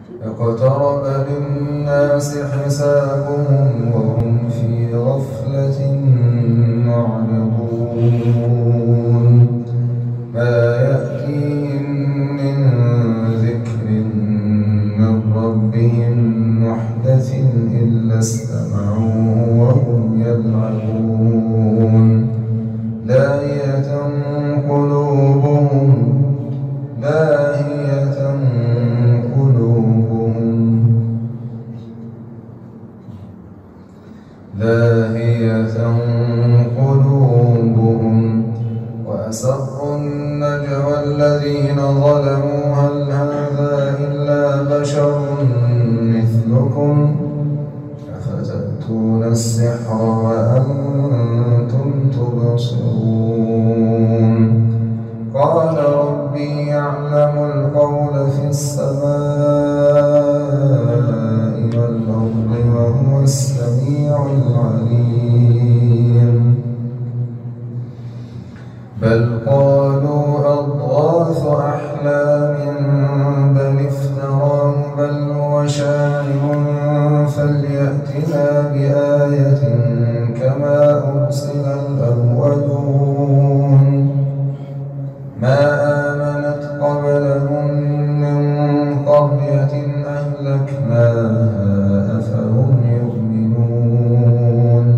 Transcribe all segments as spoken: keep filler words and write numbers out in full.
اقترب للناس حسابهم وهم في غفلة معرضون ما يأتيهم من ذكر من ربهم محدث إلا استمعوه وهم يلعبون لاهية قلوبهم لاهية قلوبهم لاهية قلوبهم وأسروا النجوى الذين ظلموا هل هذا إلا بشر مثلكم أفتأتون السحر وأنتم تبصرون قال ربي يعلم القول في السماء والأرض وهو السميع العليم بل قالوا أضغاث أحلام بل افتراه بل هو شاعر فليأتنا بآية كما أرسل الأولون ما آمنت قبلهم من قرية أهلكناها أفهم يؤمنون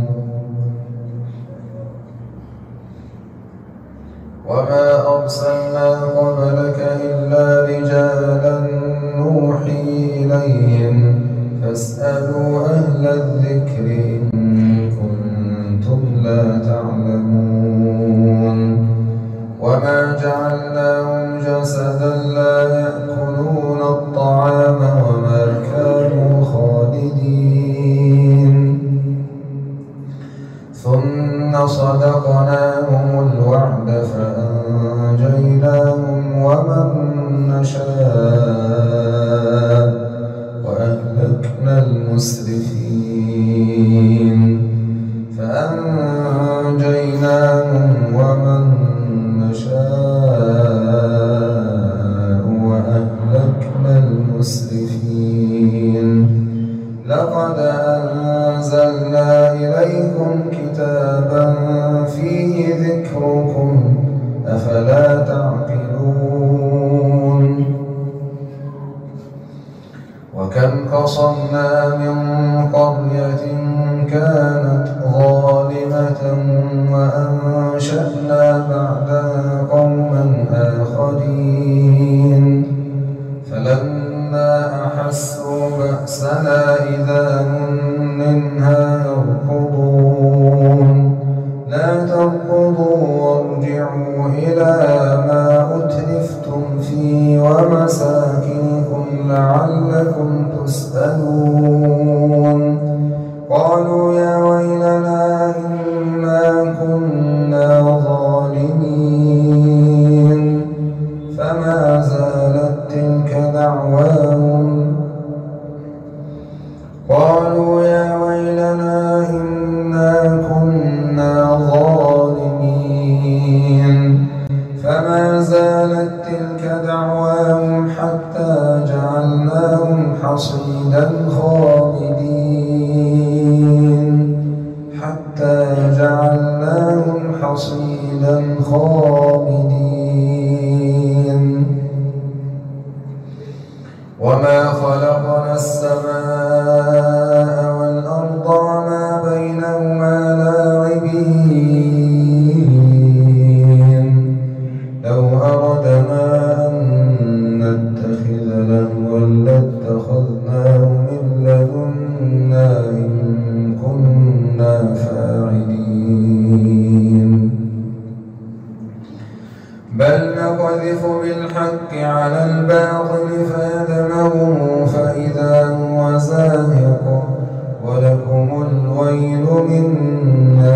وما أرسلنا قبلك إلا رجالا نوحي إليهم فاسألوا أهل الذكر إن كنتم لا تعلمون وما جعلناهم جسدا لا يأكلون الطعام وما كانوا خالدين ثم صدقناهم الوعد فأنجيناهم ومن نشاء وأهلكنا المسرفين فأنجيناهم ومن نشاء وأهلكنا المسرفين لقد أنزلنا إليكم كتابا فيه ذكركم أفلا تعقلون وكم قصمنا من قرية كانت ظالمة وأنشأنا بعدها قوما آخرين فلما أحسوا بأسنا إذا هم منها يركضون لا تركضوا وارجعوا إلى ما أترفتم فيه ومساكنكم لعلكم تسألون قالوا يا ويلنا إنا كنا ظالمين فما زالت تلك دعواهم قالوا يا ويلنا إنا كنا ظالمين فما زالت تلك دعواهم حتى جعلناهم حصيدا خامدين حتى جعلناهم حصيدا خامدين وما خلقنا السماء والأرض وما بينهما لاعبين لو أردنا أن نتخذ لهوا لاتخذناه من لدنا إن كنا فاعلين بل نقذف بالحق على الباطل فيدمغه فإذا هو زاهق ولكم الويل مما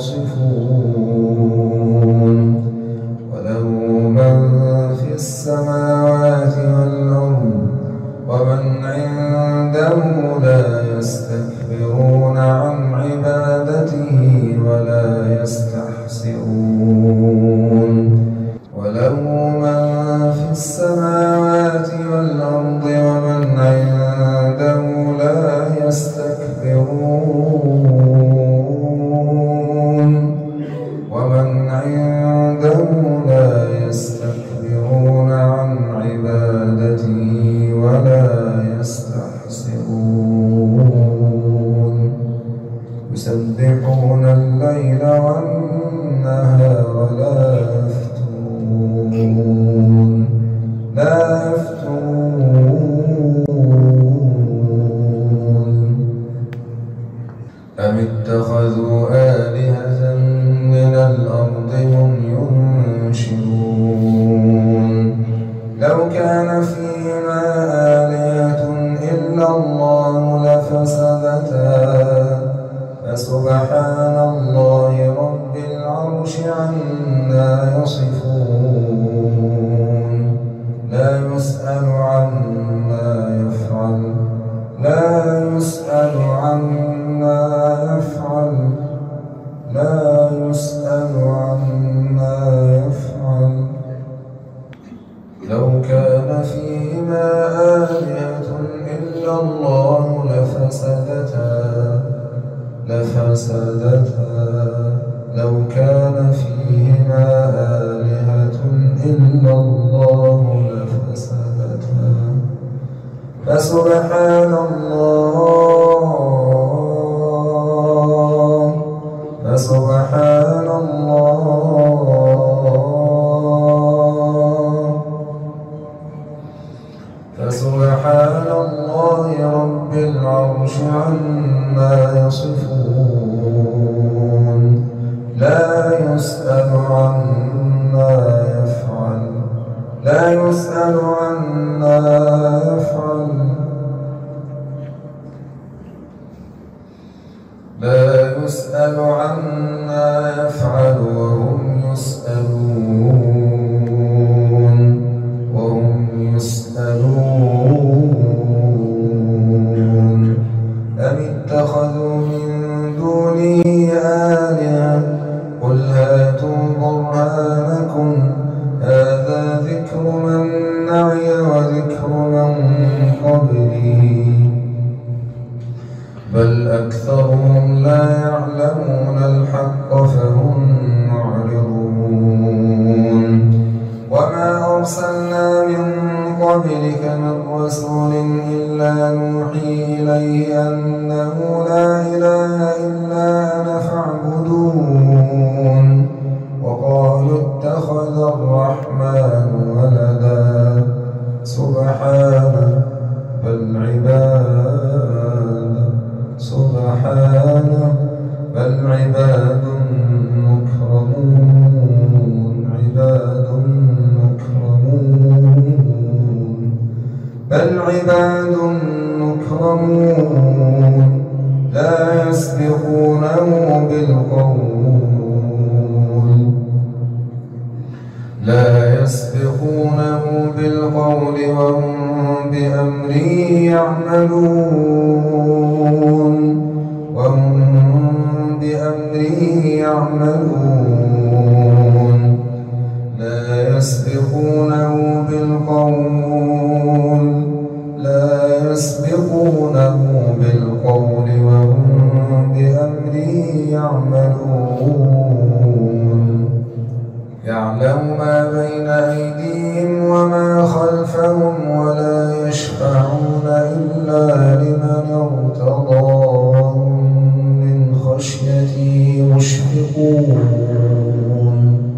تصفون وله من في السماوات والأرض ومن عنده لا يستكبرون عن عبادته ولا يستحسرون وله من في السماوات والأرض ومن عنده عبادته ولا يستحسرون يسبحون الليل والنهار لا يفترون لا يفترون أم اتخذوا آلهة من الأرض هم ينشرون لو كان فيهما آلهة إلا الله لفسدتا فسبحان الله رب العرش عما يصفون لا يسأل عما يفعل لا يسأل عما يفعل لا يسأل عما يفعل لو كان فيهما آلهة إلا الله لفسدتا لفسدتا لو كان فيهما آلهة إلا الله لفسدتا فسبحان الله فسبحان الله فسبحان الله رب العرش عما يصفون لا يسأل عما يفعل لا يسأل عما يفعل لا يسأل عما يفعل وهم يسألون وهم يسألون أم اتخذوا من دونه آلهة قل هاتوا برهانكم هذا ذكر من معي وذكر من قبلي بل أكثرهم لا يعلمون الحق فهم معرضون وما أرسلنا من قبلك من رسول إلا نوحي إليه أنه لا إله إلا أنا فاعبدون وقالوا اتخذ الرحمن ولدا سبحانه بل عباد سبحانه بل عباد مكرمون عباد مكرمون بل عباد مكرمون لا يسبقونه بالقول لا يسبقونه بالقول وهم بأمره يعملون وهم بأمره يعملون لا يسبقونه بالقول لا يسبقونه بالقول وهم بأمره يعملون يعلم ما بين أيديهم وما خلفهم ولا يشفعون إلا لمن ارتضى وهم من خشيته مشفقون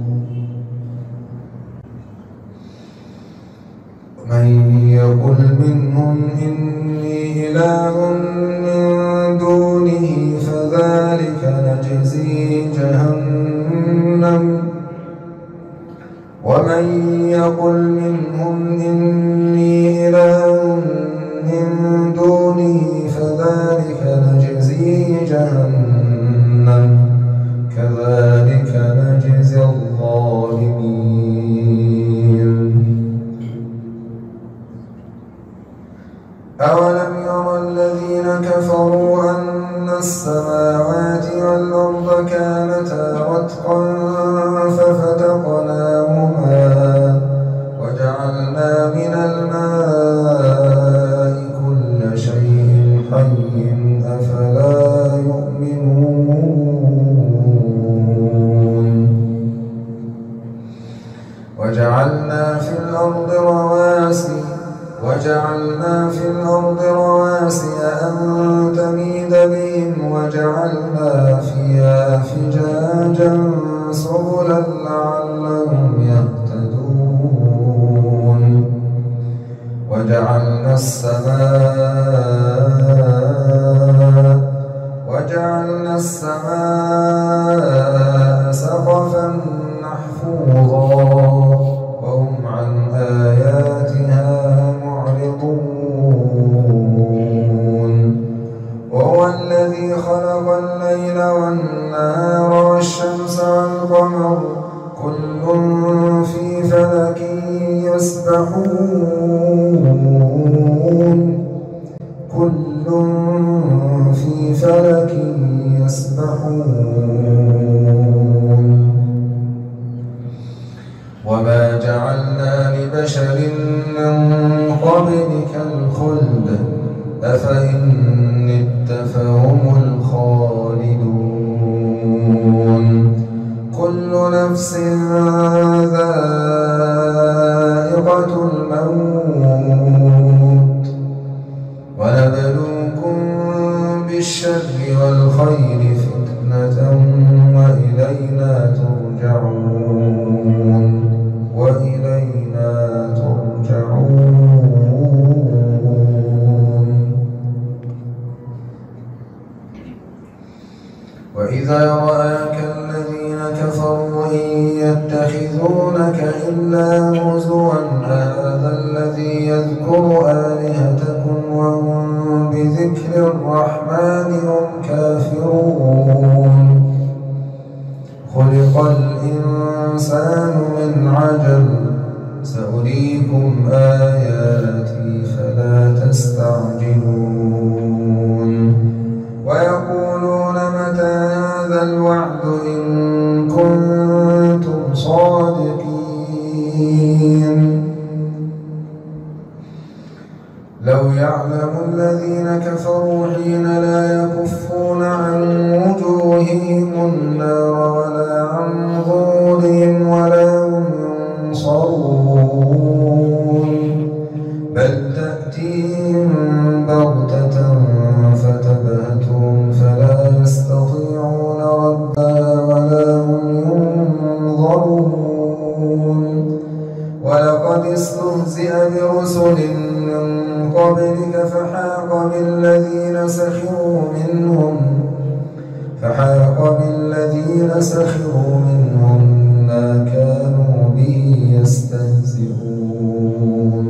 من يقل منهم إني إله من دونه فذلك نجزيه جهنم ومن يقل منهم إني إله من دونه فذلك نجزيه جهنم كذلك نجزي الظالمين أولم ير الذين كفروا أن السماوات والأرض كانتا رتقا ففتقناهما وجعلنا من الماء كل شيء حي أفلا يؤمنون وجعلنا في الأرض رواسي وجعلنا في الأرض رواسي أن تميد بهم وجعلنا فيها فجاجا سبلا لعلهم يهتدون وجعلنا السماء وجعلنا السماء سقفا محفوظا وهم عن آياتها معرضون وهو الذي خلق الليل والنهار والشمس والقمر كل في فلك يسبحون كل في فلك يسبحون وما جعلنا لبشر من قبلك الخلد أفإن مت فهم الخالدون كل نفس ذائقة الموت ونبلوكم بالشر والخير فتنة وإلينا ترجعون وإلينا ترجعون وإذا رآك الذين كفروا إن يتخذونك إلا هزوا هذا الذي يذكر آلهتكم وهم بذكر الرحمن هم كافرون خلق الإنسان من عجل سأريكم آياتي فلا تستعجلون ويقولون متى هذا الوعد إن كنتم صادقين لو يعلم الذين كفروا حين لا يكفون عن وجوههم النار ولا عن ظهورهم ولا هم ينصرون بل تأتيهم بغتة فتبهتهم فلا يستطيعون ردها ولا هم ينظرون ولقد استهزئ برسل من قبلك فحاق بالذين سخروا منهم فحاق بالذين سخروا منهم ما كانوا به يستهزئون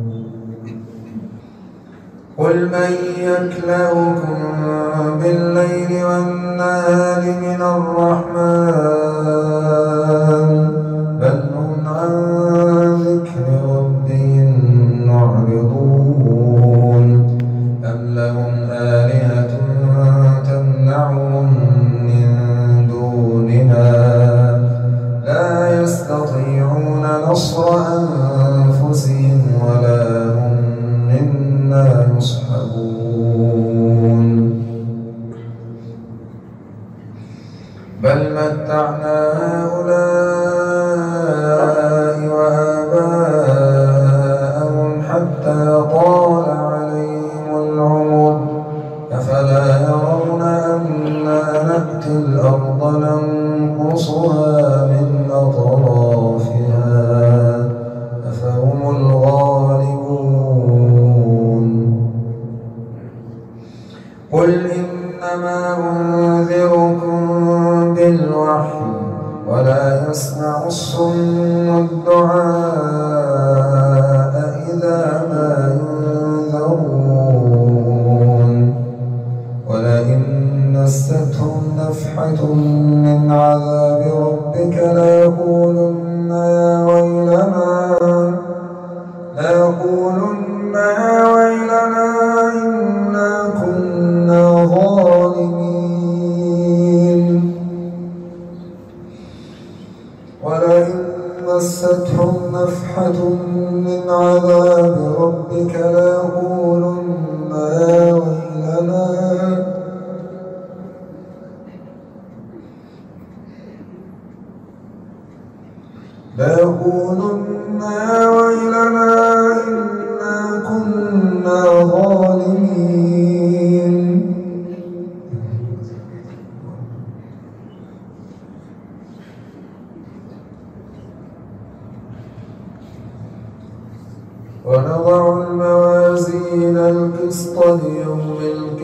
قل من يكلؤكم بالليل والنهار من الرحمن بل هم عن ذكر ربهم معرضون أم لهم آلهة تمنعهم من دوننا لا يستطيعون نصر أنفسهم ولا هم منا يصحبون بل متعنا هؤلاء وآباءهم حتى طال عليهم العمر أفلا يرون أنا نأتي الأرض ننقصها من أطرافها أفهم الغالبون قل إنما أنذركم بالوحي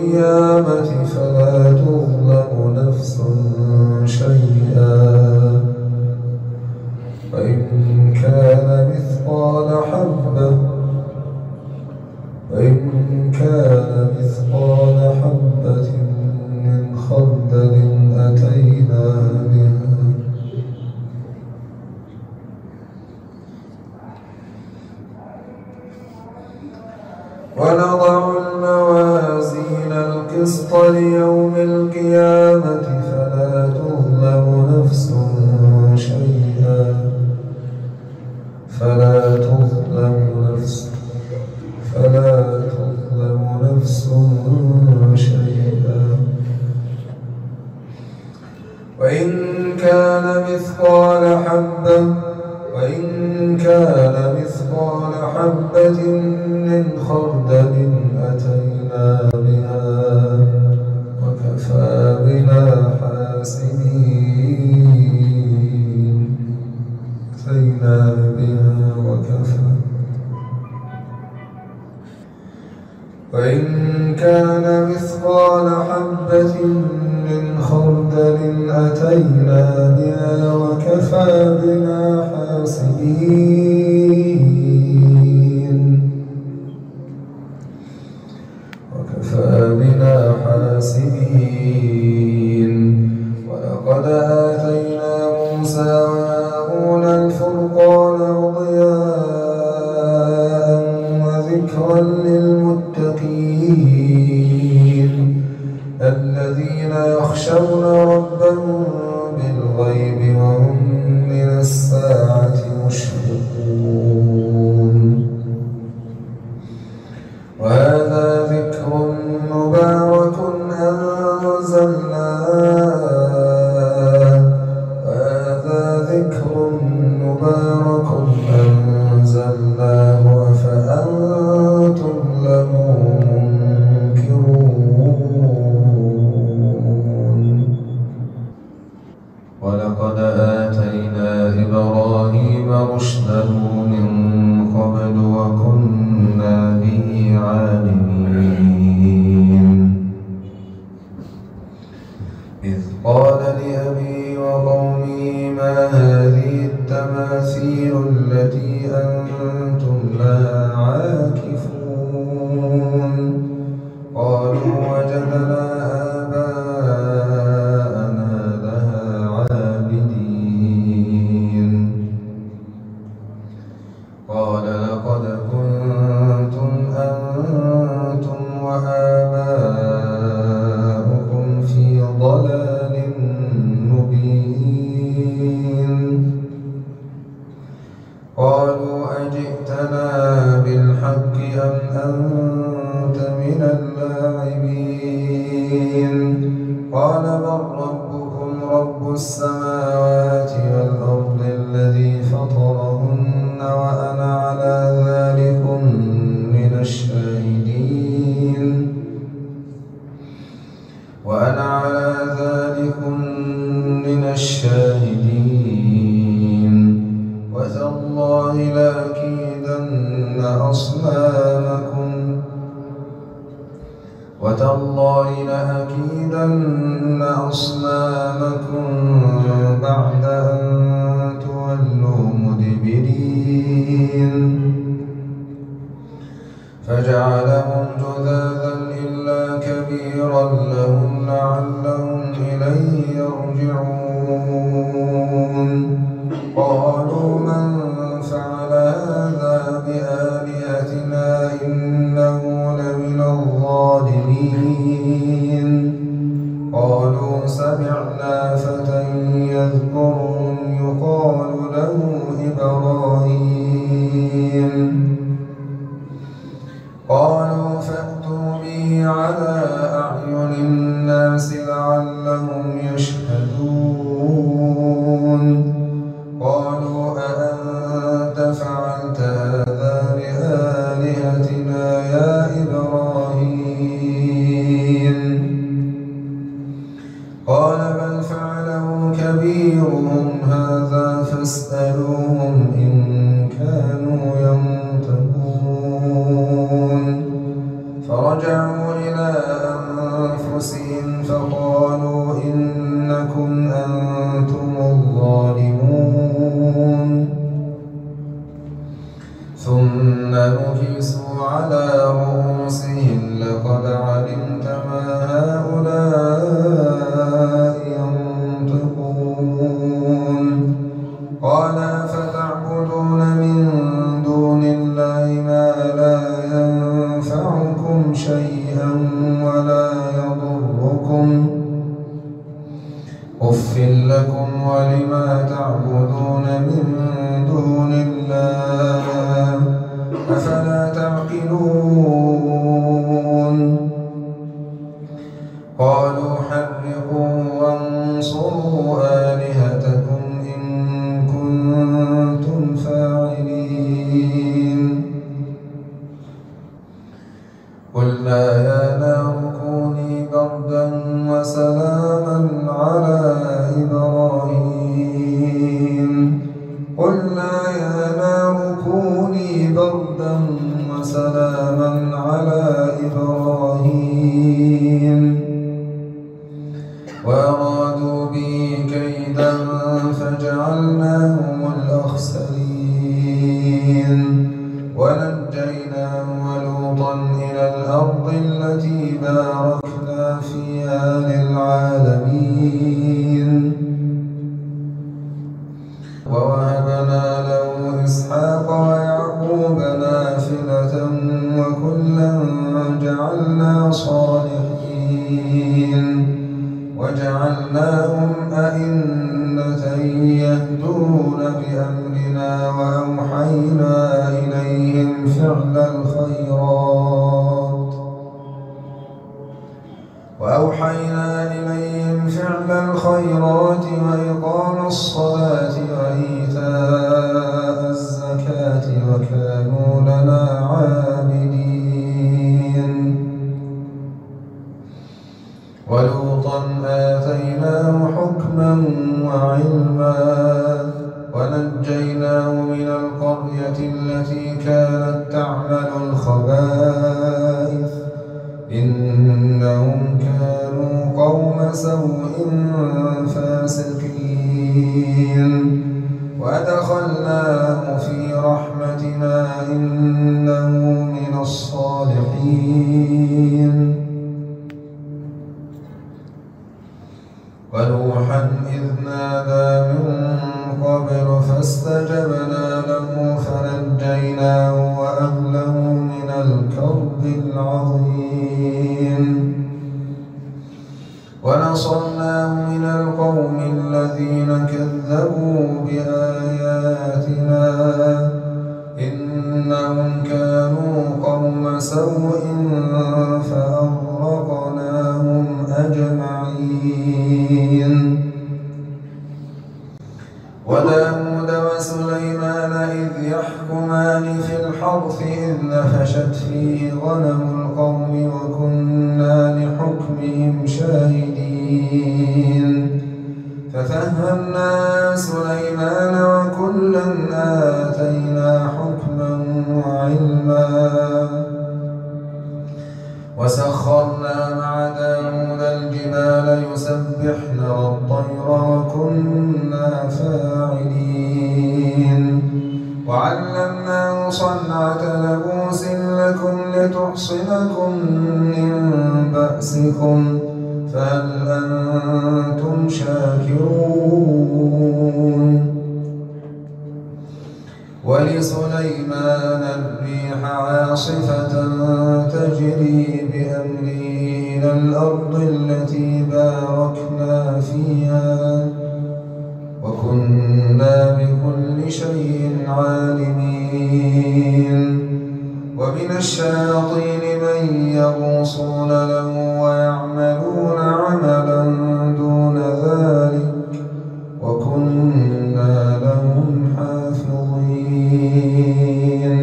القيامة فلا تظلم نفس شيئا وإن كان مثقال حبة وإن كان مثقال حبة من خردل أتينا بها ونضع الموازين القسط ليوم القيامة فلا تظلم نفس شيئا فلا تظلم نفس فلا تظلم نفس شيئا وإن كان مثقال حبة وإن كان مثقال حبة من خردل أتينا بها وكفى بنا حاسبين أتينا بها وكفى وإن كان مثقال حبة من خردل أتينا بها وكفى بنا حاسبين وكفى بنا حاسبين ولقد آتينا موسى وهارون الفرقان وضياء وذكرا للمتقين الذين يخشون ربهم بالغيب وهم من الساعة مشفقون وهذا ذكر مبارك أنزلناه وهذا ذكر مبارك أنزلناه أفأنتم له ولقد آتينا إبراهيم رشده من قبل وكنا به عالمين إذ قال لأبيه وقومه ما هذه التماثيل التي أنتم لها عاكفون قالوا وجدنا آباءنا لها عابدين قال لقد كنتم أنتم وآباؤكم في ضلال مبين قالوا أجئتنا بالحق أم أنت من اللاعبين قال بل ربكم رب السماوات والأرض الذي فطرهن وأنا على ذلكم من الشاهدين وأنا على ذلكم من الشاهدين وتالله لأكيدن أصنامكم وتالله لأكيدن أصنامكم بعد أن تولوا مدبرين فجعلهم جذاذا إلا كبيرا لهم لعلهم إليه يرجعون قالوا من فعل هذا بآلهتنا إنه لمن الظالمين قالوا سمعنا فتى يذكرهم يقال له إبراهيم قالوا فأتوا به على أعين الناس لعلهم يشهدون قالوا أأنت فعلت هذا بآلهتنا يا إبراهيم قال بل فعله كبيرهم هذا فاسألوهم إن كانوا ينطقون فرجعوا إلى ينفعكم شيئا ولا يضركم أف لكم ولما تعبدون من دون الله أفلا تعقلون قالوا حرقوا وانصروا آلهتكم إن كنتم فاعلين قلنا يا نار كوني بردا وسلاما على إبراهيم قلنا يا نار كوني بردا وسلاما على إبراهيم وأرادوا به كيدا فجعلناهم الأخسرين ونجيناه ولوطا إلى الأرض التي باركنا فيها للعالمين ووهبنا له إسحاق ويعقوب نافلة وكلا جعلنا صالحين وجعلناهم أئمة يهدون بأمرنا وأوحينا إليهم فعل الخيرات وأوحينا إليهم فعل الخيرات وإقام الصلاة وإيتاء الزكاة وكانوا لنا عابدين ولوطا آتيناه حكما وعلما ونجيناه من القرية التي كانت تعمل الخبائث إنهم كانوا قوم سوء فاسقين وأدخلناه في رحمتنا إنه من الصالحين ونوحا إذ نادى من قبل فاستجبنا له فنجيناه وأهله من الكرب العظيم ونصرناه من القوم الذين كذبوا بآياتنا إنهم كانوا قوم سوء فأغرقناهم أجمعين وداود وسليمان إذ يحكمان في الحرث إذ نفشت فيه غنم القوم وكنا لحكمهم شاهدين ففهمنا سليمان وكلا آتينا حكما وعلما وسخرنا مع داود الجبال يسبحن والطير وكنا فاعلين وعلمناه صنعة لبوس لكم لتحصنكم من بأسكم فهل أنتم شاكرون ولسليمان الريح عاصفة تجري بأمره إلى الأرض التي باركنا فيها وكنا بكل شيء عالمين ومن الشياطين من يغوصون له ويعملون عملا دون ذلك وكنا لهم حافظين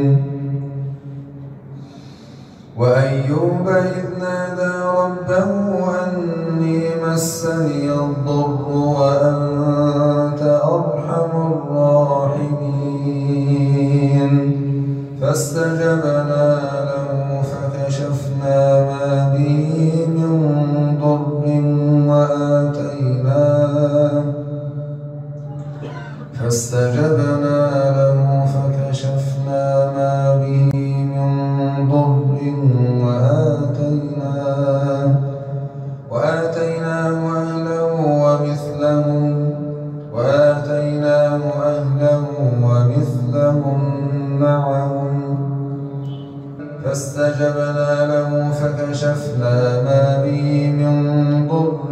وأيوب إذ نادى ربه أني مسني الضر وأنت أرحم الراحمين فاستجبنا له فكشفنا ما به من ضر وآتيناه فاستجبنا له فكشفنا ما به من ضر وآتيناه وآتيناه أهله ومثلهم وآتيناه أهله ومثلهم معهم له فكشفنا ما به من ضر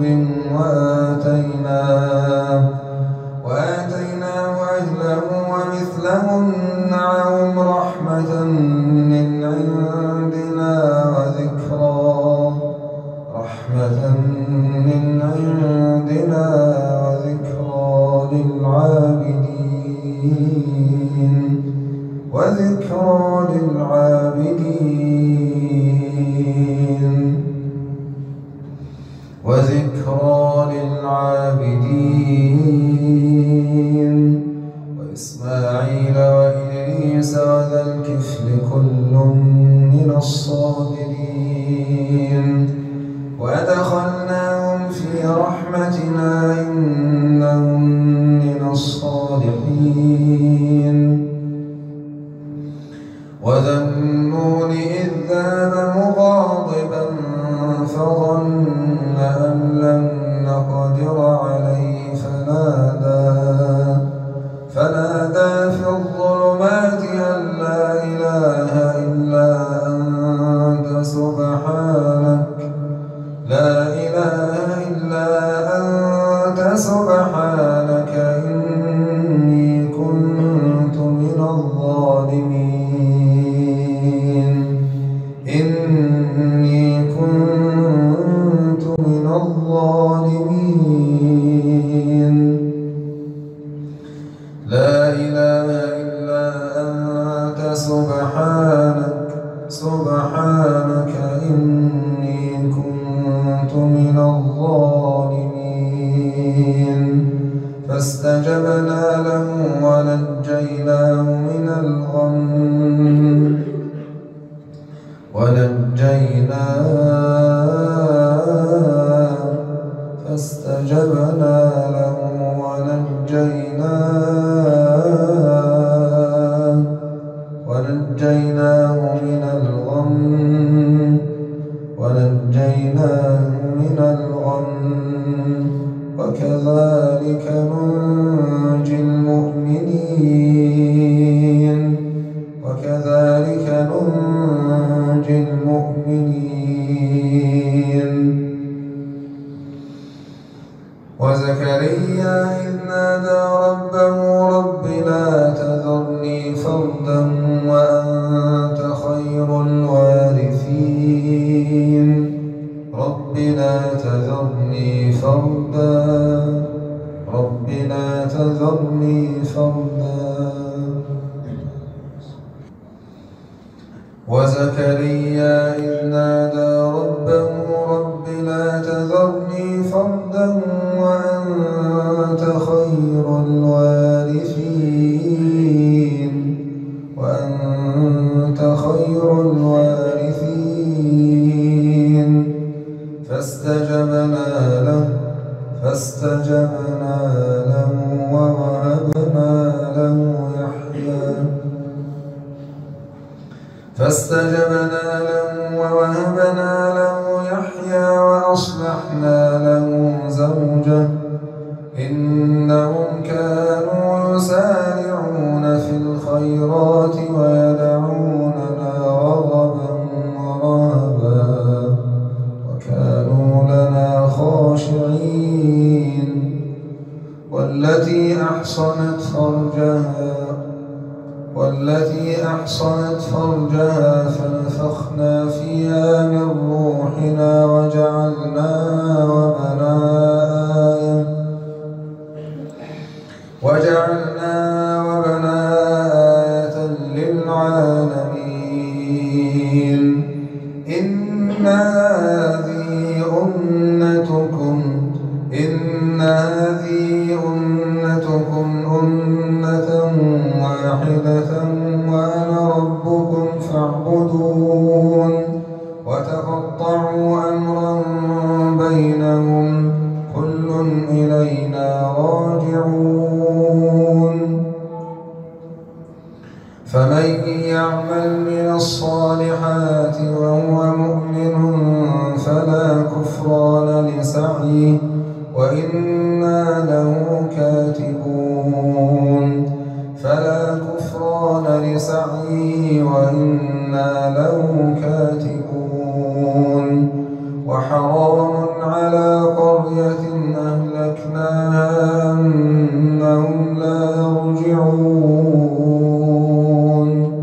وآتيناه وآتيناه أهله ومثلهم معهم رحمة من عندنا وذكرى رحمة من عندنا وذكرى للعابدين وذكرى للعابدين وذكرى للعابدين وإسماعيل وإدريس وذا الكفل كل من الصابرين وأدخلناهم في رحمتنا إنهم من الصالحين وذا النون إذ ذهب مغاضبا فظن أن لن نقدر عليه فنادى فنادى في الظلمات أن لا إله إلا أنت سبحانك لا إله إلا أنت سبحانك إني كنت من الظالمين إني كنت من الظالمين لا إله إلا أنت سبحانك سبحانك إني كنت من الظالمين فاستجبنا له ونجيناه من الغم ونجيناه فاستجبنا له ونجيناه ونجيناه من الغم ونجيناه من الغم وكذلك ننجي المؤمنين وكذلك ننجي المؤمنين وزكريا إذ نادى ربه رب لا تذرني فردا وأنت خير الوارثين رب لا تذرني فردا رب لا تذرني فردا وزكريا إذ نادى ربه رب لا تذرني فردا وأنت خير الوارثين وأنت خير الوارثين فاستجبنا له فاستجبنا له ووهبنا له يحيى فاستجبنا له ووهبنا له يحيى وأصلحنا له زوجه إنهم كانوا يسارعون في الخيرات ويدعوننا رغبا ورهبا وكانوا لنا خاشعين والتي أحصنت فرجها والتي أحصنت فرجها فنفخنا فيها من روحنا وجعلناها وبناها آية وجعلناها وبناها آية للعالمين إن هذه أمتكم إن هذه أمتكم أمة واحدة وأنا ربكم فاعبدون وتقطعوا أمرهم بينهم كل إلينا راجعون فمن يعمل من الصالحات وهو مؤمن فلا كفران لسعيه وإنا له كاتبون فلا كفران لسعيه وإنا له كاتبون وحرام على قرية أهلكناها أنهم لا يرجعون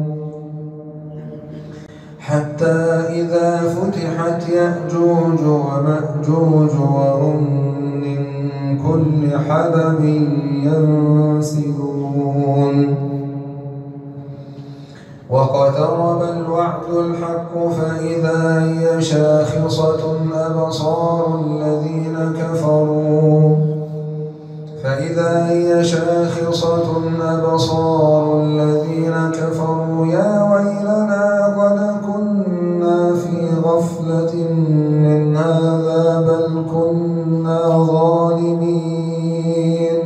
حتى إذا فتحت يأجوج ومأجوج وهم من كل حدب ينسلون واقترب الوعد الحق فإذا هي شاخصة أبصار الذين كفروا فإذا هي شاخصة أبصار الذين كفروا يا ويلنا قد كنا في غفلة من هذا بل كنا ظالمين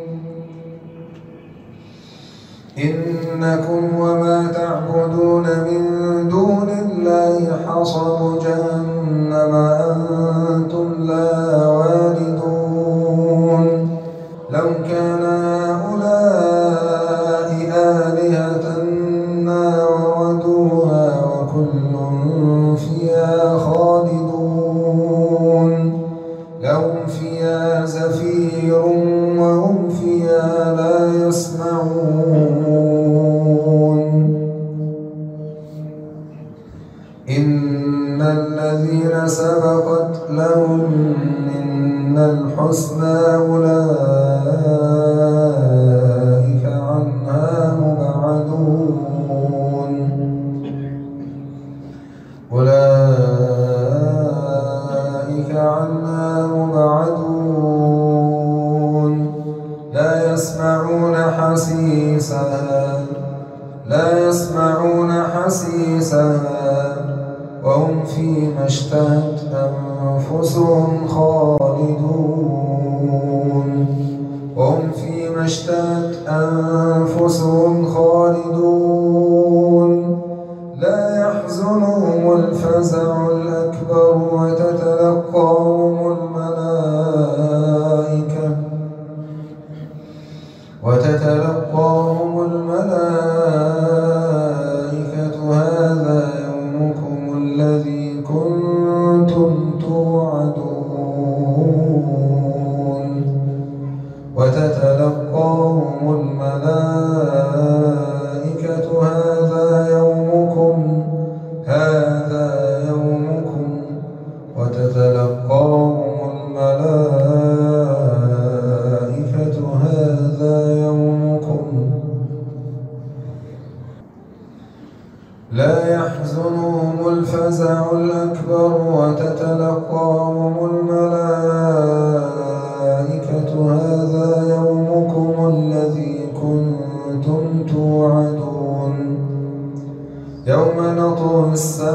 إنكم وما تعبدون من دون الله حصب جهنم أنتم لا واردون لو كان هؤلاء آلهة ما وردوها وكل فيها خالدون لهم فيها زفير وهم فيها لا يسمعون إن الذين سبقت لهم منا الحسنى أولئك عنها مبعدون أولئك عنها مبعدون لا يسمعون حسيسها لا يسمعون حسيسها وهم فيما اشتهت أنفسهم خالدون وهم فيما اشتهت أنفسهم خالدون لا يحزنهم الفزع الأكبر وتتلقاهم الملائكة وتتلقاهم الملائكة هذا يومكم الذي كنتم توعدون وتتلقاهم الملائكة هذا يومكم هذا يومكم وتتلقاهم الملائكة هذا يومكم لا يحزنهم الفزع الأكبر وتتلقاهم الملائكة هذا يومكم الذي كنتم توعدون يوم نطوي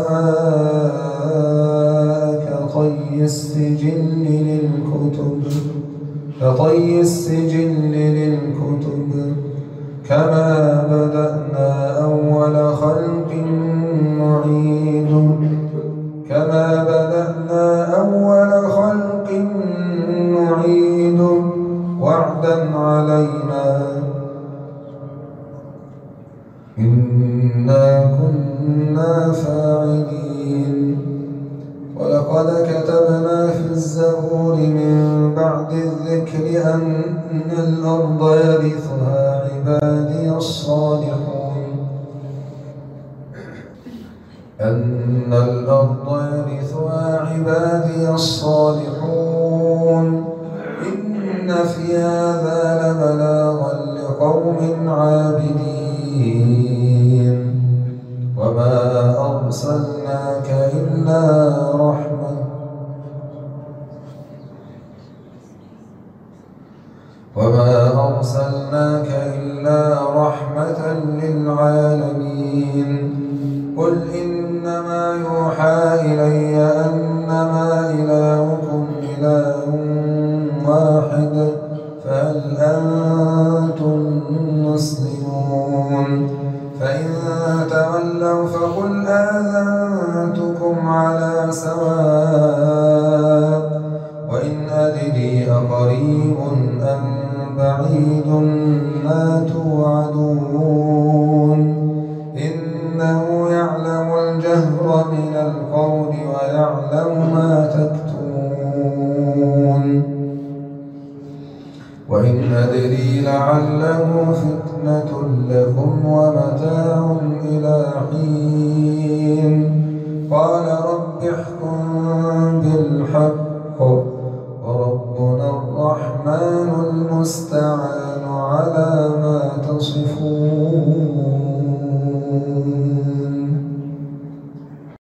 السماء كطي السجل للكتب كطي السجل للكتب كما بدأنا أول خلق نعيد كما بدأنا أول خلق نعيد وعدا علينا إنا كنا فاعلين ولقد كتبنا في الزبور من بعد الذكر أن الأرض يرثها عبادي الصالحون أن الأرض يرثها عبادي الصالحون إن في هذا لبلاغا لقوم عابدين وما أرسلناك إلا رحمة وما أرسلناك إلا رحمة للعالمين قل إنما يوحى إلي أنما إلهكم إله واحد فهل أنتم مسلمون فإن تولوا فقل آذنتكم على سواء وإن أدري أقريب أم بعيد ما توعدون إنه يعلم الجهر من القول ويعلم ما تكتمون وإن أدري لعله فتنة لكم ومتاع إلى حين قال رب احكم بالحق وربنا الرحمن المستعان على ما تصفون